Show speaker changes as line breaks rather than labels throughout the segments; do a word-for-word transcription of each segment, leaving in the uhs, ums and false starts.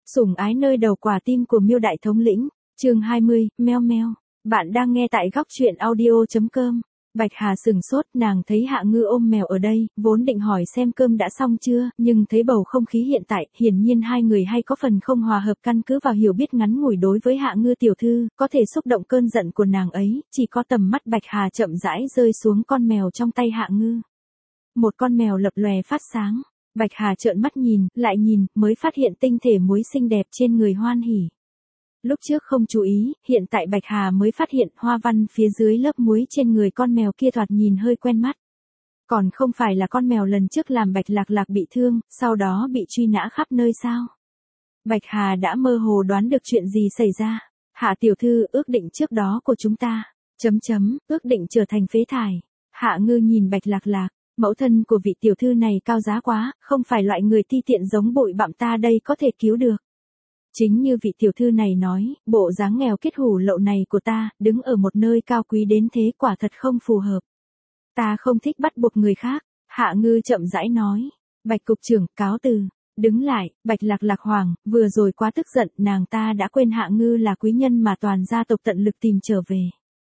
Sủng ái nơi đầu quả tim của Miêu Đại Thống lĩnh, chương hai mươi, meo meo. Bạn đang nghe tại góc truyện audio chấm com. Bạch Hà sừng sốt, nàng thấy Hạ Ngư ôm mèo ở đây, vốn định hỏi xem cơm đã xong chưa, nhưng thấy bầu không khí hiện tại, hiển nhiên hai người hay có phần không hòa hợp, căn cứ vào hiểu biết ngắn ngủi đối với Hạ Ngư tiểu thư, có thể xúc động cơn giận của nàng ấy, chỉ có tầm mắt Bạch Hà chậm rãi rơi xuống con mèo trong tay Hạ Ngư. Một con mèo lập lòe phát sáng. Bạch Hà trợn mắt nhìn, lại nhìn, mới phát hiện tinh thể muối xinh đẹp trên người Hoan Hỉ. Lúc trước không chú ý, hiện tại Bạch Hà mới phát hiện hoa văn phía dưới lớp muối trên người con mèo kia thoạt nhìn hơi quen mắt. Còn không phải là con mèo lần trước làm Bạch Lạc Lạc bị thương, sau đó bị truy nã khắp nơi sao? Bạch Hà đã mơ hồ đoán được chuyện gì xảy ra. Hạ tiểu thư, ước định trước đó của chúng ta, chấm chấm, ước định trở thành phế thải. Hạ Ngư nhìn Bạch Lạc Lạc. Mẫu thân của vị tiểu thư này cao giá quá, không phải loại người ti tiện giống bụi bặm ta đây có thể cứu được. Chính như vị tiểu thư này nói, bộ dáng nghèo kết hủ lậu này của ta, đứng ở một nơi cao quý đến thế quả thật không phù hợp. Ta không thích bắt buộc người khác, Hạ Ngư chậm rãi nói. Bạch cục trưởng, cáo từ. Đứng lại, Bạch Lạc Lạc hoàng, vừa rồi quá tức giận, nàng ta đã quên Hạ Ngư là quý nhân mà toàn gia tộc tận lực tìm trở về.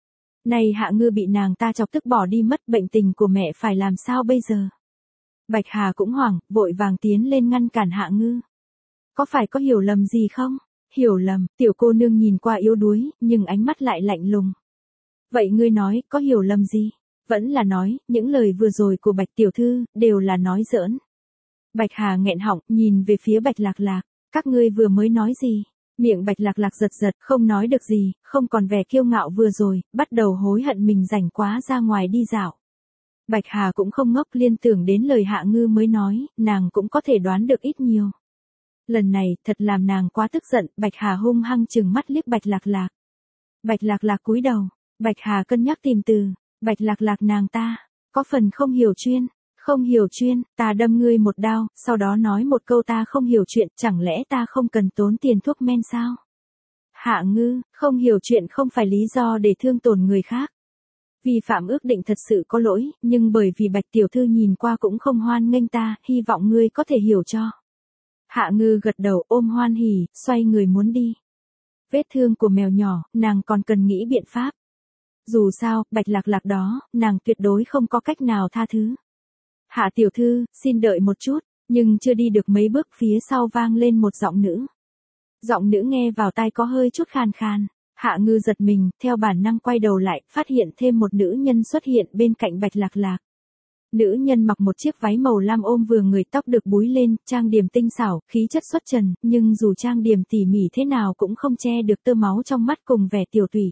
Này Hạ Ngư bị nàng ta chọc tức bỏ đi mất, bệnh tình của mẹ phải làm sao bây giờ? Bạch Hà cũng hoảng, vội vàng tiến lên ngăn cản Hạ Ngư. Có phải có hiểu lầm gì không? Hiểu lầm, tiểu cô nương nhìn qua yếu đuối, nhưng ánh mắt lại lạnh lùng. Vậy ngươi nói, có hiểu lầm gì? Vẫn là nói, những lời vừa rồi của Bạch tiểu thư, đều là nói giỡn. Bạch Hà nghẹn họng, nhìn về phía Bạch Lạc Lạc, các ngươi vừa mới nói gì? Miệng Bạch Lạc Lạc giật giật, không nói được gì, không còn vẻ kiêu ngạo vừa rồi, bắt đầu hối hận mình rảnh quá ra ngoài đi dạo. Bạch Hà cũng không ngốc, liên tưởng đến lời Hạ Ngư mới nói, nàng cũng có thể đoán được ít nhiều. Lần này, thật làm nàng quá tức giận, Bạch Hà hung hăng trừng mắt liếc Bạch Lạc Lạc. Bạch Lạc Lạc cúi đầu, Bạch Hà cân nhắc tìm từ, Bạch Lạc Lạc nàng ta, có phần không hiểu chuyên. Không hiểu chuyên, ta đâm ngươi một đao, sau đó nói một câu ta không hiểu chuyện, chẳng lẽ ta không cần tốn tiền thuốc men sao? Hạ Ngư, không hiểu chuyện không phải lý do để thương tổn người khác. Vi phạm ước định thật sự có lỗi, nhưng bởi vì Bạch tiểu thư nhìn qua cũng không hoan nghênh ta, hy vọng ngươi có thể hiểu cho. Hạ Ngư gật đầu, ôm Hoan Hỉ, xoay người muốn đi. Vết thương của mèo nhỏ, nàng còn cần nghĩ biện pháp. Dù sao, Bạch Lạc Lạc đó, nàng tuyệt đối không có cách nào tha thứ. Hạ tiểu thư, xin đợi một chút, nhưng chưa đi được mấy bước phía sau vang lên một giọng nữ. Giọng nữ nghe vào tai có hơi chút khàn khàn. Hạ Ngư giật mình, theo bản năng quay đầu lại, phát hiện thêm một nữ nhân xuất hiện bên cạnh Bạch Lạc Lạc. Nữ nhân mặc một chiếc váy màu lam ôm vừa người, tóc được búi lên, trang điểm tinh xảo, khí chất xuất trần, nhưng dù trang điểm tỉ mỉ thế nào cũng không che được tơ máu trong mắt cùng vẻ tiểu tụy.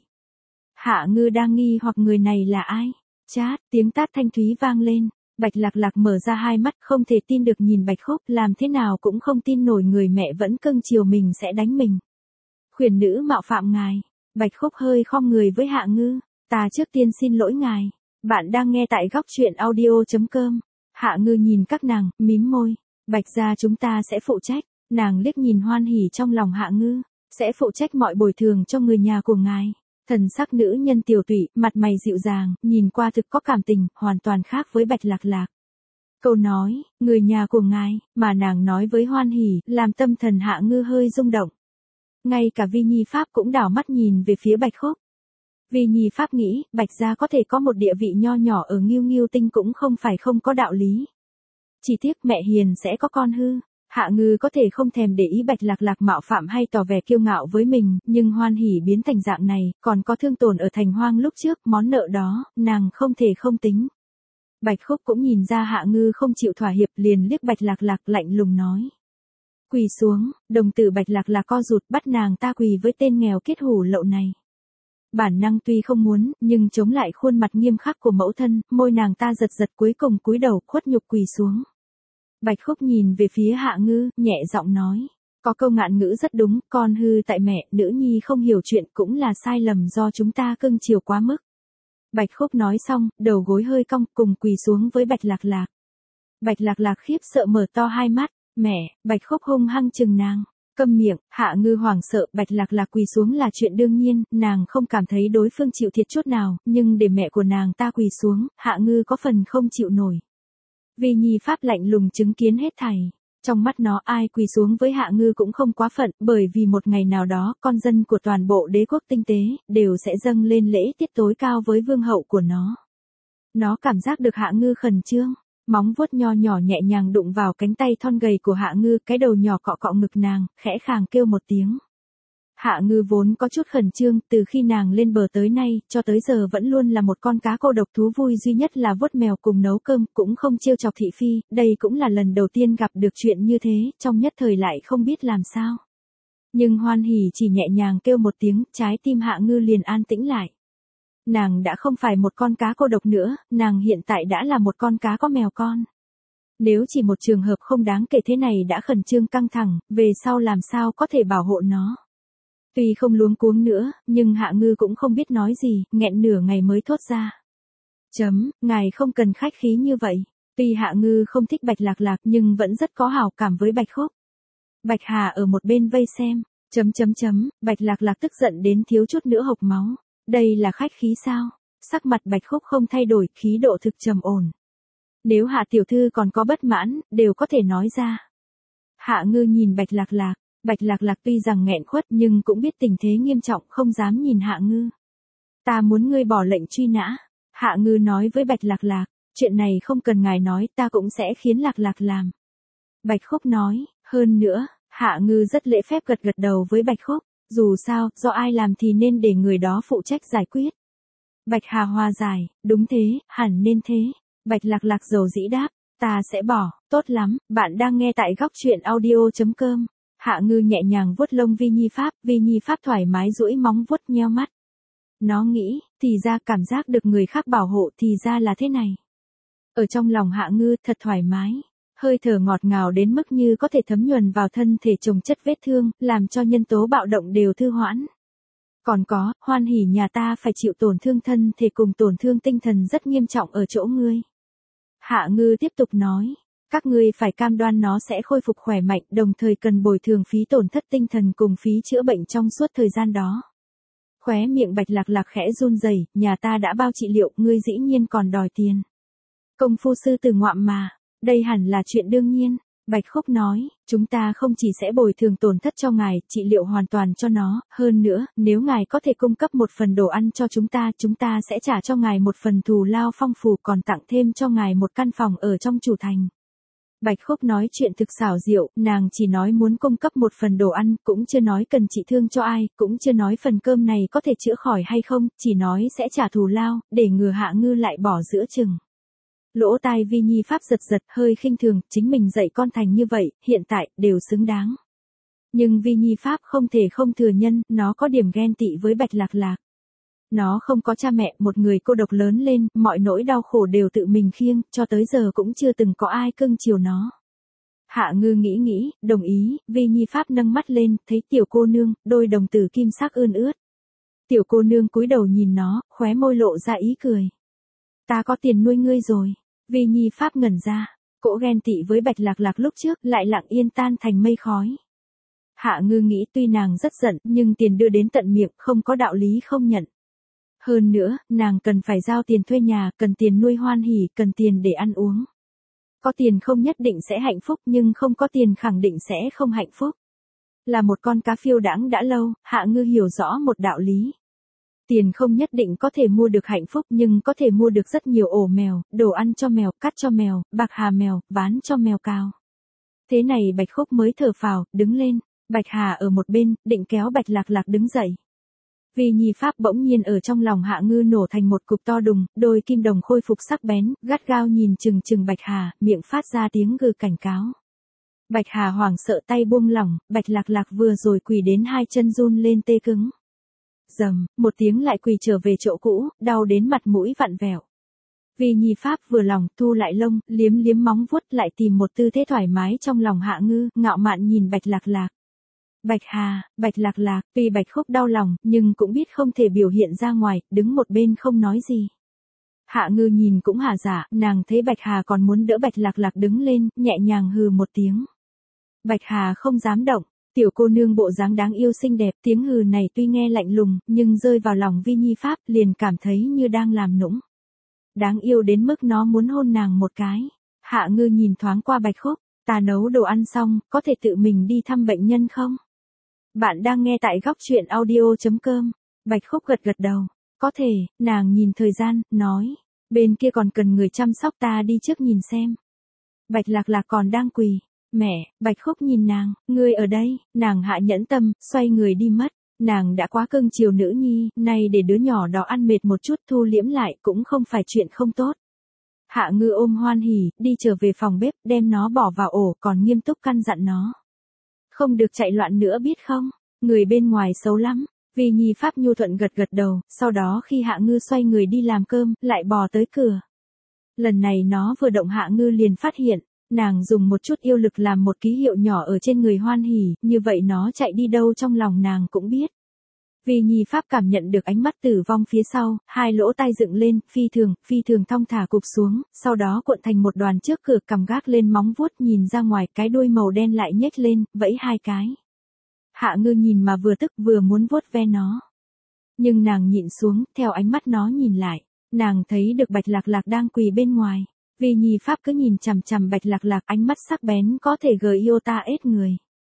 Hạ Ngư đang nghi hoặc người này là ai? Chát, tiếng tát thanh thúy vang lên. Bạch Lạc Lạc mở ra hai mắt, không thể tin được nhìn Bạch Khúc, làm thế nào cũng không tin nổi người mẹ vẫn cưng chiều mình sẽ đánh mình. Khuyển nữ mạo phạm ngài. Bạch Khúc hơi khom người với Hạ Ngư, ta trước tiên xin lỗi ngài. Bạn đang nghe tại góc truyện audio chấm com. Hạ Ngư nhìn các nàng, mím môi. Bạch gia chúng ta sẽ phụ trách. Nàng liếc nhìn Hoan Hỉ trong lòng Hạ Ngư, sẽ phụ trách mọi bồi thường cho người nhà của ngài. Thần sắc nữ nhân tiểu tụy, mặt mày dịu dàng, nhìn qua thực có cảm tình, hoàn toàn khác với Bạch Lạc Lạc. Câu nói, người nhà của ngài, mà nàng nói với Hoan Hỉ, làm tâm thần Hạ Ngư hơi rung động. Ngay cả Vi Nhi Pháp cũng đảo mắt nhìn về phía Bạch Khúc. Vi Nhi Pháp nghĩ, Bạch gia có thể có một địa vị nho nhỏ ở Ngưu Ngưu Tinh cũng không phải không có đạo lý. Chỉ tiếc mẹ hiền sẽ có con hư. Hạ Ngư có thể không thèm để ý Bạch Lạc Lạc mạo phạm hay tỏ vẻ kiêu ngạo với mình, nhưng Hoan Hỉ biến thành dạng này, còn có thương tổn ở thành hoang lúc trước, món nợ đó, nàng không thể không tính. Bạch Khúc cũng nhìn ra Hạ Ngư không chịu thỏa hiệp, liền liếc Bạch Lạc Lạc lạnh lùng nói. Quỳ xuống, đồng tử Bạch Lạc Lạc co rụt, bắt nàng ta quỳ với tên nghèo kết hủ lậu này. Bản năng tuy không muốn, nhưng chống lại khuôn mặt nghiêm khắc của mẫu thân, môi nàng ta giật giật, cuối cùng cúi đầu khuất nhục quỳ xuống. Bạch Khúc nhìn về phía Hạ Ngư, nhẹ giọng nói. Có câu ngạn ngữ rất đúng, con hư tại mẹ, nữ nhi không hiểu chuyện cũng là sai lầm do chúng ta cưng chiều quá mức. Bạch Khúc nói xong, đầu gối hơi cong, cùng quỳ xuống với Bạch Lạc Lạc. Bạch Lạc Lạc khiếp sợ mở to hai mắt, mẹ, Bạch Khúc hung hăng chừng nàng. Câm miệng, Hạ Ngư hoảng sợ, Bạch Lạc Lạc quỳ xuống là chuyện đương nhiên, nàng không cảm thấy đối phương chịu thiệt chút nào, nhưng để mẹ của nàng ta quỳ xuống, Hạ Ngư có phần không chịu nổi. Vi Nhi Pháp lạnh lùng chứng kiến hết thảy. Trong mắt nó ai quỳ xuống với Hạ Ngư cũng không quá phận, bởi vì một ngày nào đó, con dân của toàn bộ đế quốc tinh tế, đều sẽ dâng lên lễ tiết tối cao với vương hậu của nó. Nó cảm giác được Hạ Ngư khẩn trương, móng vuốt nho nhỏ nhẹ nhàng đụng vào cánh tay thon gầy của Hạ Ngư, cái đầu nhỏ cọ cọ ngực nàng, khẽ khàng kêu một tiếng. Hạ Ngư vốn có chút khẩn trương, từ khi nàng lên bờ tới nay, cho tới giờ vẫn luôn là một con cá cô độc, thú vui duy nhất là vuốt mèo cùng nấu cơm, cũng không trêu chọc thị phi, đây cũng là lần đầu tiên gặp được chuyện như thế, trong nhất thời lại không biết làm sao. Nhưng Hoan Hỉ chỉ nhẹ nhàng kêu một tiếng, trái tim Hạ Ngư liền an tĩnh lại. Nàng đã không phải một con cá cô độc nữa, nàng hiện tại đã là một con cá có mèo con. Nếu chỉ một trường hợp không đáng kể thế này đã khẩn trương căng thẳng, về sau làm sao có thể bảo hộ nó. Tuy không luống cuống nữa, nhưng Hạ Ngư cũng không biết nói gì, nghẹn nửa ngày mới thốt ra. Chấm, ngài không cần khách khí như vậy. Tuy Hạ Ngư không thích Bạch Lạc Lạc nhưng vẫn rất có hảo cảm với Bạch Khúc. Bạch Hà ở một bên vây xem, chấm chấm chấm, Bạch Lạc Lạc tức giận đến thiếu chút nữa hộc máu. Đây là khách khí sao? Sắc mặt Bạch Khúc không thay đổi, khí độ thực trầm ổn. Nếu Hạ tiểu thư còn có bất mãn, đều có thể nói ra. Hạ Ngư nhìn Bạch Lạc Lạc. Bạch Lạc Lạc tuy rằng nghẹn khuất nhưng cũng biết tình thế nghiêm trọng, không dám nhìn Hạ Ngư. Ta muốn ngươi bỏ lệnh truy nã. Hạ Ngư nói với Bạch Lạc Lạc, chuyện này không cần ngài nói, ta cũng sẽ khiến Lạc Lạc làm. Bạch Khúc nói, hơn nữa, Hạ Ngư rất lễ phép gật gật đầu với Bạch Khúc, dù sao, do ai làm thì nên để người đó phụ trách giải quyết. Bạch Hà hòa giải, đúng thế, hẳn nên thế. Bạch Lạc Lạc dầu dĩ đáp, ta sẽ bỏ, tốt lắm, bạn đang nghe tại góc truyện audio chấm com. Hạ Ngư nhẹ nhàng vuốt lông Vi Nhi Pháp, Vi Nhi Pháp thoải mái duỗi móng vuốt nheo mắt. Nó nghĩ, thì ra cảm giác được người khác bảo hộ thì ra là thế này. Ở trong lòng Hạ Ngư thật thoải mái, hơi thở ngọt ngào đến mức như có thể thấm nhuần vào thân thể chồng chất vết thương, làm cho nhân tố bạo động đều thư hoãn. Còn có, Hoan Hỉ nhà ta phải chịu tổn thương thân thể cùng tổn thương tinh thần rất nghiêm trọng ở chỗ ngươi. Hạ Ngư tiếp tục nói. Các ngươi phải cam đoan nó sẽ khôi phục khỏe mạnh, đồng thời cần bồi thường phí tổn thất tinh thần cùng phí chữa bệnh trong suốt thời gian đó. Khóe miệng Bạch Lạc Lạc khẽ run rẩy, nhà ta đã bao trị liệu, ngươi dĩ nhiên còn đòi tiền. Công phu sư tử ngoạm mà, đây hẳn là chuyện đương nhiên. Bạch Khúc nói, chúng ta không chỉ sẽ bồi thường tổn thất cho ngài, trị liệu hoàn toàn cho nó, hơn nữa, nếu ngài có thể cung cấp một phần đồ ăn cho chúng ta, chúng ta sẽ trả cho ngài một phần thù lao phong phú, còn tặng thêm cho ngài một căn phòng ở trong chủ thành. Bạch Khúc nói chuyện thực xảo diệu, nàng chỉ nói muốn cung cấp một phần đồ ăn, cũng chưa nói cần trị thương cho ai, cũng chưa nói phần cơm này có thể chữa khỏi hay không, chỉ nói sẽ trả thù lao, để ngừa Hạ Ngư lại bỏ giữa chừng. Lỗ tai Vi Nhi Pháp giật giật, hơi khinh thường, chính mình dạy con thành như vậy, hiện tại, đều xứng đáng. Nhưng Vi Nhi Pháp không thể không thừa nhân, nó có điểm ghen tị với Bạch Lạc Lạc. Nó không có cha mẹ, một người cô độc lớn lên, mọi nỗi đau khổ đều tự mình khiêng, cho tới giờ cũng chưa từng có ai cưng chiều nó. Hạ Ngư nghĩ nghĩ, đồng ý, Vi Nhi Pháp nâng mắt lên, thấy tiểu cô nương, đôi đồng tử kim sắc ươn ướt. Tiểu cô nương cúi đầu nhìn nó, khóe môi lộ ra ý cười. Ta có tiền nuôi ngươi rồi. Vi Nhi Pháp ngẩn ra, cỗ ghen tị với Bạch Lạc Lạc lúc trước lại lặng yên tan thành mây khói. Hạ Ngư nghĩ tuy nàng rất giận, nhưng tiền đưa đến tận miệng, không có đạo lý không nhận. Hơn nữa, nàng cần phải giao tiền thuê nhà, cần tiền nuôi Hoan Hỉ, cần tiền để ăn uống. Có tiền không nhất định sẽ hạnh phúc, nhưng không có tiền khẳng định sẽ không hạnh phúc. Là một con cá phiêu đãng đã lâu, Hạ Ngư hiểu rõ một đạo lý. Tiền không nhất định có thể mua được hạnh phúc, nhưng có thể mua được rất nhiều ổ mèo, đồ ăn cho mèo, cắt cho mèo, bạc hà mèo, ván cho mèo cào. Thế này Bạch Khúc mới thở phào, đứng lên. Bạch Hà ở một bên, định kéo Bạch Lạc Lạc đứng dậy. Vi Nhi Pháp bỗng nhiên ở trong lòng Hạ Ngư nổ thành một cục to đùng, đôi kim đồng khôi phục sắc bén, gắt gao nhìn chừng chừng Bạch Hà, miệng phát ra tiếng gừ cảnh cáo. Bạch Hà hoảng sợ tay buông lỏng, Bạch Lạc Lạc vừa rồi quỳ đến hai chân run lên tê cứng. Dầm, một tiếng lại quỳ trở về chỗ cũ, đau đến mặt mũi vặn vẹo. Vi Nhi Pháp vừa lòng, thu lại lông, liếm liếm móng vuốt lại tìm một tư thế thoải mái trong lòng Hạ Ngư, ngạo mạn nhìn Bạch Lạc Lạc. Bạch Hà, Bạch Lạc Lạc, tuy Bạch Khúc đau lòng, nhưng cũng biết không thể biểu hiện ra ngoài, đứng một bên không nói gì. Hạ Ngư nhìn cũng hả dạ, nàng thấy Bạch Hà còn muốn đỡ Bạch Lạc Lạc đứng lên, nhẹ nhàng hừ một tiếng. Bạch Hà không dám động, tiểu cô nương bộ dáng đáng yêu xinh đẹp, tiếng hừ này tuy nghe lạnh lùng, nhưng rơi vào lòng Vi Nhi Pháp, liền cảm thấy như đang làm nũng. Đáng yêu đến mức nó muốn hôn nàng một cái. Hạ Ngư nhìn thoáng qua Bạch Khúc, Ta nấu đồ ăn xong, có thể tự mình đi thăm bệnh nhân không? Bạn đang nghe tại góc chuyện audio.com. Bạch Khúc gật gật đầu. Có thể, nàng nhìn thời gian, nói. Bên kia còn cần người chăm sóc, ta đi trước nhìn xem. Bạch Lạc Lạc còn đang quỳ. Mẹ, Bạch Khúc nhìn nàng, ngươi ở đây, nàng hạ nhẫn tâm, xoay người đi mất. Nàng đã quá cưng chiều nữ nhi, nay để đứa nhỏ đó ăn mệt một chút thu liễm lại cũng không phải chuyện không tốt. Hạ Ngư ôm Hoan Hỉ, đi trở về phòng bếp, đem nó bỏ vào ổ, còn nghiêm túc căn dặn nó. Không được chạy loạn nữa biết không, người bên ngoài xấu lắm. Vì Nhi Pháp nhu thuận gật gật đầu, sau đó khi Hạ Ngư xoay người đi làm cơm, lại bò tới cửa. Lần này nó vừa động Hạ Ngư liền phát hiện, nàng dùng một chút yêu lực làm một ký hiệu nhỏ ở trên người Hoan Hỉ, như vậy nó chạy đi đâu trong lòng nàng cũng biết. Vì Nhi Pháp cảm nhận được ánh mắt tử vong phía sau, hai lỗ tai dựng lên, phi thường, phi thường thong thả cụp xuống, sau đó cuộn thành một đoàn trước cửa, cầm gác lên móng vuốt nhìn ra ngoài, cái đuôi màu đen lại nhếch lên, vẫy hai cái. Hạ Ngư nhìn mà vừa tức vừa muốn vuốt ve nó. Nhưng nàng nhịn xuống, theo ánh mắt nó nhìn lại, nàng thấy được Bạch Lạc Lạc đang quỳ bên ngoài. Vì Nhi Pháp cứ nhìn chằm chằm Bạch Lạc Lạc, ánh mắt sắc bén có thể gợi yêu ta ết người.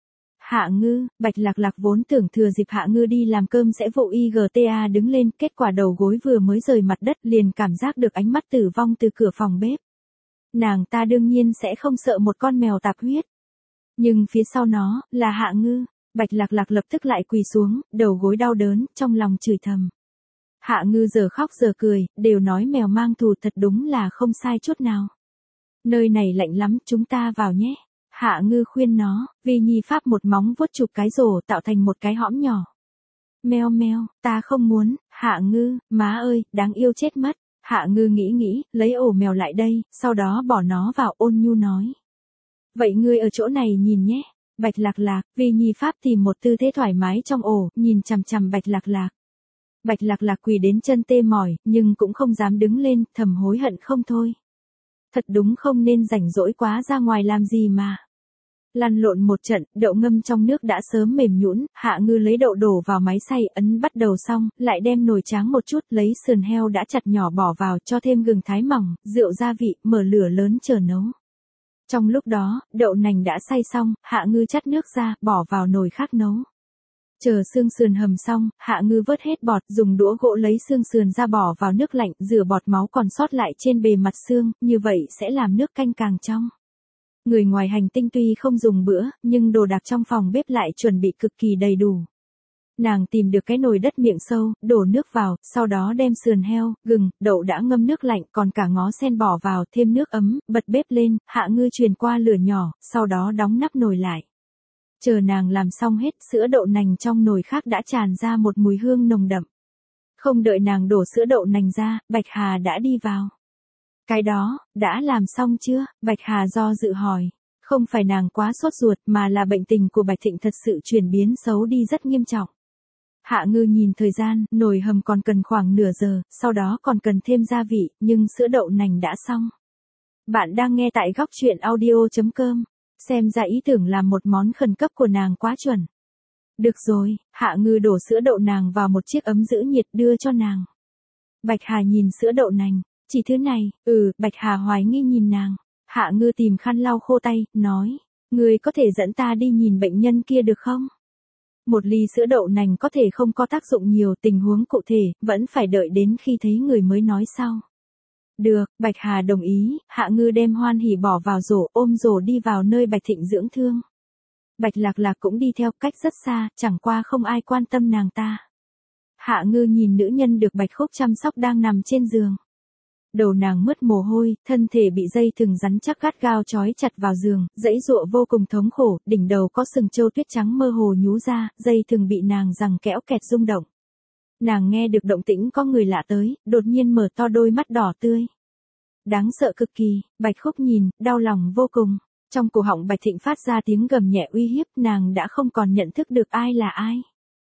Hạ Ngư, Bạch Lạc Lạc vốn tưởng thừa dịp Hạ Ngư đi làm cơm sẽ vội igta đứng lên, kết quả đầu gối vừa mới rời mặt đất liền cảm giác được ánh mắt tử vong từ cửa phòng bếp. Nàng ta đương nhiên sẽ không sợ một con mèo tạp huyết. Nhưng phía sau nó, là Hạ Ngư. Bạch Lạc Lạc lập tức lại quỳ xuống, đầu gối đau đớn, trong lòng chửi thầm. Hạ Ngư giờ khóc giờ cười, đều nói mèo mang thù, thật đúng là không sai chút nào. Nơi này lạnh lắm, chúng ta vào nhé. Hạ Ngư khuyên nó, Vì Nhi Pháp một móng vuốt chụp cái rổ tạo thành một cái hõm nhỏ. Meo meo, ta không muốn. Hạ Ngư, má ơi, đáng yêu chết mất. Hạ Ngư nghĩ nghĩ, lấy ổ mèo lại đây, sau đó bỏ nó vào, ôn nhu nói. Vậy ngươi ở chỗ này nhìn nhé. Bạch Lạc Lạc, Vì Nhi Pháp tìm một tư thế thoải mái trong ổ, nhìn chằm chằm Bạch Lạc Lạc. Bạch Lạc Lạc quỳ đến chân tê mỏi, nhưng cũng không dám đứng lên, thầm hối hận không thôi. Thật đúng không nên rảnh rỗi quá ra ngoài làm gì mà. Lăn lộn một trận, đậu ngâm trong nước đã sớm mềm nhũn, Hạ Ngư lấy đậu đổ vào máy xay, ấn bắt đầu xong, lại đem nồi tráng một chút, lấy sườn heo đã chặt nhỏ bỏ vào, cho thêm gừng thái mỏng, rượu gia vị, mở lửa lớn chờ nấu. Trong lúc đó, đậu nành đã xay xong, Hạ Ngư chắt nước ra, bỏ vào nồi khác nấu. Chờ xương sườn hầm xong, Hạ Ngư vớt hết bọt, dùng đũa gỗ lấy xương sườn ra bỏ vào nước lạnh, rửa bọt máu còn sót lại trên bề mặt xương, như vậy sẽ làm nước canh càng trong. Người ngoài hành tinh tuy không dùng bữa, nhưng đồ đạc trong phòng bếp lại chuẩn bị cực kỳ đầy đủ. Nàng tìm được cái nồi đất miệng sâu, đổ nước vào, sau đó đem sườn heo, gừng, đậu đã ngâm nước lạnh, còn cả ngó sen bỏ vào, thêm nước ấm, bật bếp lên, Hạ Ngư truyền qua lửa nhỏ, sau đó đóng nắp nồi lại. Chờ nàng làm xong hết, sữa đậu nành trong nồi khác đã tràn ra một mùi hương nồng đậm. Không đợi nàng đổ sữa đậu nành ra, Bạch Hà đã đi vào. Cái đó, đã làm xong chưa? Bạch Hà do dự hỏi. Không phải nàng quá sốt ruột, mà là bệnh tình của Bạch Thịnh thật sự chuyển biến xấu đi rất nghiêm trọng. Hạ Ngư nhìn thời gian, nồi hầm còn cần khoảng nửa giờ, sau đó còn cần thêm gia vị, nhưng sữa đậu nành đã xong. Bạn đang nghe tại góc chuyện audio.com. Xem ra ý tưởng làm một món khẩn cấp của nàng quá chuẩn. Được rồi, Hạ Ngư đổ sữa đậu nàng vào một chiếc ấm giữ nhiệt đưa cho nàng. Bạch Hà nhìn sữa đậu nành. Chỉ thứ này, ừ, Bạch Hà hoài nghi nhìn nàng. Hạ Ngư tìm khăn lau khô tay, nói. Ngươi có thể dẫn ta đi nhìn bệnh nhân kia được không? Một ly sữa đậu nành có thể không có tác dụng nhiều, tình huống cụ thể, vẫn phải đợi đến khi thấy người mới nói sau. Được, Bạch Hà đồng ý, Hạ Ngư đem Hoan Hỉ bỏ vào rổ, ôm rổ đi vào nơi Bạch Thịnh dưỡng thương. Bạch Lạc Lạc cũng đi theo, cách rất xa, chẳng qua không ai quan tâm nàng ta. Hạ Ngư nhìn nữ nhân được Bạch Khúc chăm sóc đang nằm trên giường. Đầu nàng mướt mồ hôi, thân thể bị dây thừng rắn chắc gắt gao trói chặt vào giường, dãy dụa vô cùng thống khổ, đỉnh đầu có sừng trâu tuyết trắng mơ hồ nhú ra, dây thừng bị nàng giằng kẽo kẹt rung động. Nàng nghe được động tĩnh có người lạ tới, đột nhiên mở to đôi mắt đỏ tươi. Đáng sợ cực kỳ, Bạch Khúc nhìn, đau lòng vô cùng. Trong cổ họng Bạch Thịnh phát ra tiếng gầm nhẹ uy hiếp, nàng đã không còn nhận thức được ai là ai.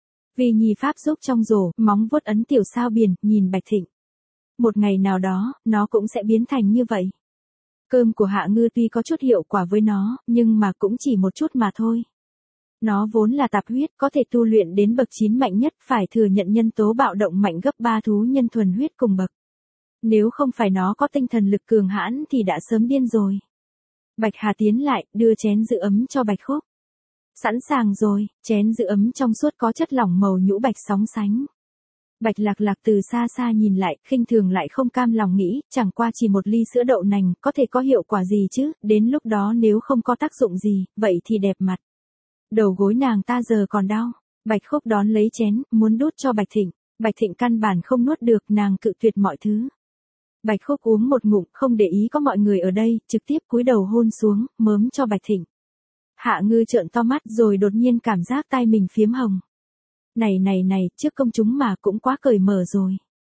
Vì Nhi Pháp giúp trong rổ, móng vuốt ấn tiểu sao biển, nhìn Bạch Thịnh. Một ngày nào đó, nó cũng sẽ biến thành như vậy. Cơm của Hạ Ngư tuy có chút hiệu quả với nó, nhưng mà cũng chỉ một chút mà thôi. Nó vốn là tạp huyết, có thể tu luyện đến bậc chín mạnh nhất, phải thừa nhận nhân tố bạo động mạnh gấp ba thú nhân thuần huyết cùng bậc. Nếu không phải nó có tinh thần lực cường hãn thì đã sớm điên rồi. Bạch Hà tiến lại, đưa chén giữ ấm cho Bạch Khúc. Sẵn sàng rồi, chén giữ ấm trong suốt có chất lỏng màu nhũ bạch sóng sánh. Bạch Lạc Lạc từ xa xa nhìn lại, khinh thường lại không cam lòng nghĩ, chẳng qua chỉ một ly sữa đậu nành, có thể có hiệu quả gì chứ, đến lúc đó nếu không có tác dụng gì, vậy thì đẹp mặt. Đầu gối nàng ta giờ còn đau. Bạch Khúc đón lấy chén, muốn đút cho Bạch Thịnh. Bạch Thịnh căn bản không nuốt được, nàng cự tuyệt mọi thứ. Bạch Khúc uống một ngụm, không để ý có mọi người ở đây, trực tiếp cúi đầu hôn xuống, mớm cho Bạch Thịnh. Hạ Ngư trợn to mắt rồi đột nhiên cảm giác tai mình phiếm hồng. Này này này, trước công chúng mà cũng quá cởi mở rồi.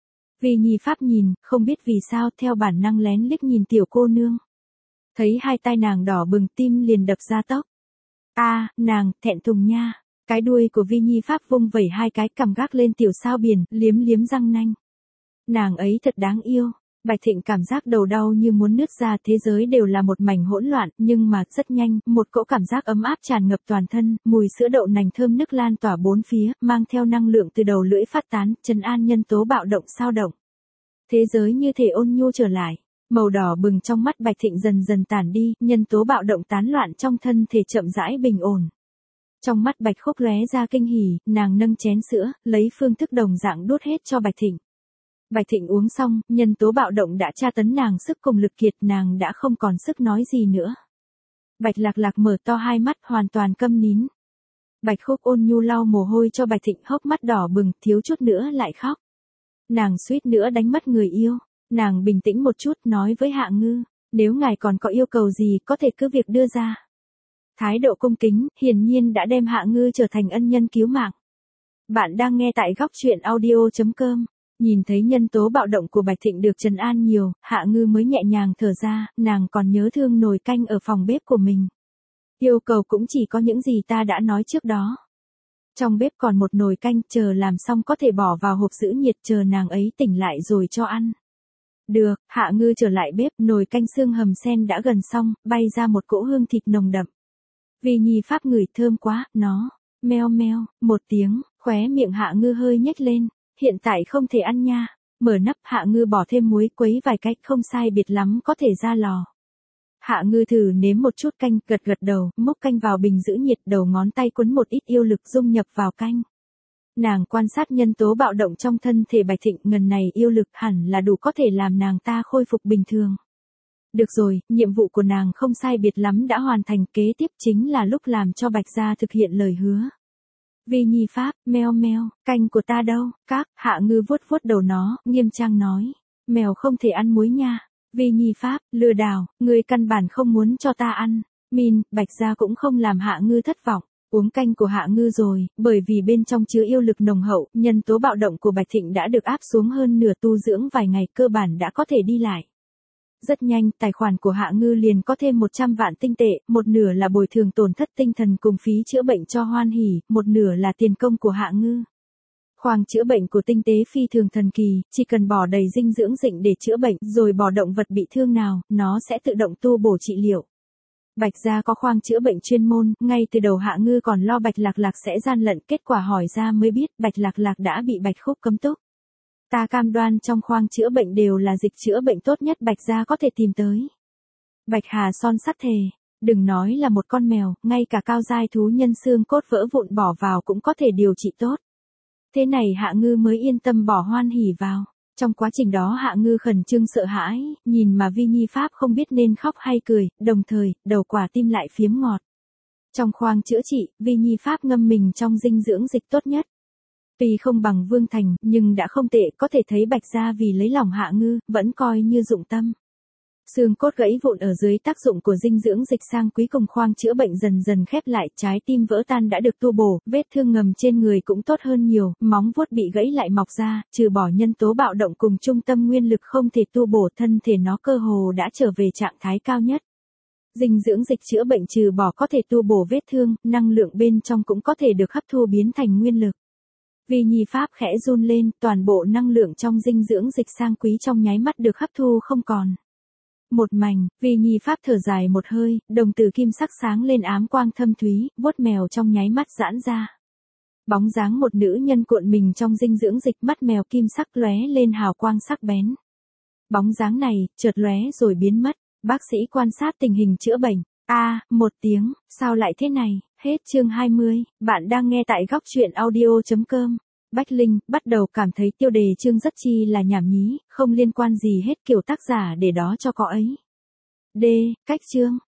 Vi Nhi Pháp nhìn, không biết vì sao theo bản năng lén liếc nhìn tiểu cô nương. Thấy hai tay nàng đỏ bừng, tim liền đập ra tốc. A, à, nàng, thẹn thùng nha. Cái đuôi của Vi Nhi Pháp vung vẩy hai cái, cầm gác lên tiểu sao biển, liếm liếm răng nanh. Nàng ấy thật đáng yêu. Bạch Thịnh cảm giác đầu đau như muốn nứt ra, thế giới đều là một mảnh hỗn loạn, nhưng mà rất nhanh, một cỗ cảm giác ấm áp tràn ngập toàn thân, mùi sữa đậu nành thơm nức lan tỏa bốn phía, mang theo năng lượng từ đầu lưỡi phát tán, trấn an nhân tố bạo động sao động. Thế giới như thể ôn nhu trở lại, màu đỏ bừng trong mắt Bạch Thịnh dần dần tản đi, nhân tố bạo động tán loạn trong thân thể chậm rãi bình ổn. Trong mắt Bạch Khúc lóe ra kinh hỉ, nàng nâng chén sữa, lấy phương thức đồng dạng đút hết cho Bạch Thịnh. Bạch Thịnh uống xong, nhân tố bạo động đã tra tấn nàng sức cùng lực kiệt, nàng đã không còn sức nói gì nữa. Bạch Lạc Lạc mở to hai mắt hoàn toàn câm nín. Bạch Khúc ôn nhu lau mồ hôi cho Bạch Thịnh, hốc mắt đỏ bừng, thiếu chút nữa lại khóc. Nàng suýt nữa đánh mất người yêu. Nàng bình tĩnh một chút nói với Hạ Ngư, nếu ngài còn có yêu cầu gì có thể cứ việc đưa ra. Thái độ cung kính, hiển nhiên đã đem Hạ Ngư trở thành ân nhân cứu mạng. Bạn đang nghe tại góc truyện audio chấm com. Nhìn thấy nhân tố bạo động của Bạch Thịnh được trấn an nhiều, Hạ Ngư mới nhẹ nhàng thở ra, nàng còn nhớ thương nồi canh ở phòng bếp của mình. Yêu cầu cũng chỉ có những gì ta đã nói trước đó. Trong bếp còn một nồi canh, chờ làm xong có thể bỏ vào hộp giữ nhiệt, chờ nàng ấy tỉnh lại rồi cho ăn. Được, Hạ Ngư trở lại bếp, nồi canh xương hầm sen đã gần xong, bay ra một cỗ hương thịt nồng đậm. Vi Nhi Pháp ngửi thơm quá, nó, meo meo, một tiếng, khóe miệng Hạ Ngư hơi nhếch lên. Hiện tại không thể ăn nha. Mở nắp, Hạ Ngư bỏ thêm muối, quấy vài cách, không sai biệt lắm có thể ra lò. Hạ Ngư thử nếm một chút canh, gật gật đầu, múc canh vào bình giữ nhiệt, đầu ngón tay quấn một ít yêu lực dung nhập vào canh. Nàng quan sát nhân tố bạo động trong thân thể Bạch Thịnh, ngần này yêu lực hẳn là đủ có thể làm nàng ta khôi phục bình thường. Được rồi, nhiệm vụ của nàng không sai biệt lắm đã hoàn thành, kế tiếp chính là lúc làm cho Bạch gia thực hiện lời hứa. Vi Nhi Pháp, meo meo, canh của ta đâu, các, Hạ Ngư vuốt vuốt đầu nó, nghiêm trang nói, mèo không thể ăn muối nha. Vi Nhi Pháp, lừa đảo, ngươi căn bản không muốn cho ta ăn. Min, Bạch gia cũng không làm Hạ Ngư thất vọng, uống canh của Hạ Ngư rồi, bởi vì bên trong chứa yêu lực nồng hậu, nhân tố bạo động của Bạch Thịnh đã được áp xuống hơn nửa, tu dưỡng vài ngày cơ bản đã có thể đi lại. Rất nhanh, tài khoản của Hạ Ngư liền có thêm một trăm vạn tinh tệ, một nửa là bồi thường tổn thất tinh thần cùng phí chữa bệnh cho Hoan Hỉ, một nửa là tiền công của Hạ Ngư. Khoang chữa bệnh của tinh tế phi thường thần kỳ, chỉ cần bỏ đầy dinh dưỡng dịnh để chữa bệnh, rồi bỏ động vật bị thương nào, nó sẽ tự động tu bổ trị liệu. Bạch gia có khoang chữa bệnh chuyên môn, ngay từ đầu Hạ Ngư còn lo Bạch Lạc Lạc sẽ gian lận, kết quả hỏi ra mới biết Bạch Lạc Lạc đã bị Bạch Khúc cấm túc. Ta cam đoan trong khoang chữa bệnh đều là dịch chữa bệnh tốt nhất Bạch gia có thể tìm tới. Bạch Hà son sắt thề, đừng nói là một con mèo, ngay cả cao giai thú nhân xương cốt vỡ vụn bỏ vào cũng có thể điều trị tốt. Thế này Hạ Ngư mới yên tâm bỏ Hoan Hỉ vào. Trong quá trình đó Hạ Ngư khẩn trương sợ hãi, nhìn mà Vi Nhi Pháp không biết nên khóc hay cười, đồng thời, đầu quả tim lại phiếm ngọt. Trong khoang chữa trị, Vi Nhi Pháp ngâm mình trong dinh dưỡng dịch tốt nhất. Tuy không bằng Vương Thành, nhưng đã không tệ, có thể thấy Bạch gia vì lấy lòng Hạ Ngư, vẫn coi như dụng tâm. Xương cốt gãy vụn ở dưới tác dụng của dinh dưỡng dịch sang quý cùng khoang chữa bệnh dần dần khép lại, trái tim vỡ tan đã được tu bổ, vết thương ngầm trên người cũng tốt hơn nhiều, móng vuốt bị gãy lại mọc ra, trừ bỏ nhân tố bạo động cùng trung tâm nguyên lực không thể tu bổ, thân thể nó cơ hồ đã trở về trạng thái cao nhất. Dinh dưỡng dịch chữa bệnh trừ bỏ có thể tu bổ vết thương, năng lượng bên trong cũng có thể được hấp thu biến thành nguyên lực. Vi Nhi Pháp khẽ run lên, toàn bộ năng lượng trong dinh dưỡng dịch sang quý trong nháy mắt được hấp thu không còn. Một mảnh, Vi Nhi Pháp thở dài một hơi, đồng tử kim sắc sáng lên ám quang thâm thúy, vuốt mèo trong nháy mắt giãn ra. Bóng dáng một nữ nhân cuộn mình trong dinh dưỡng dịch, mắt mèo kim sắc lóe lên hào quang sắc bén. Bóng dáng này, chợt lóe rồi biến mất, Bác sĩ quan sát tình hình chữa bệnh. A, một tiếng, sao lại thế này? Hết chương hai mươi, bạn đang nghe tại góc truyện audio.com. Bách Linh bắt đầu cảm thấy tiêu đề chương rất chi là nhảm nhí, không liên quan gì hết kiểu tác giả để đó cho có ấy. D, cách chương.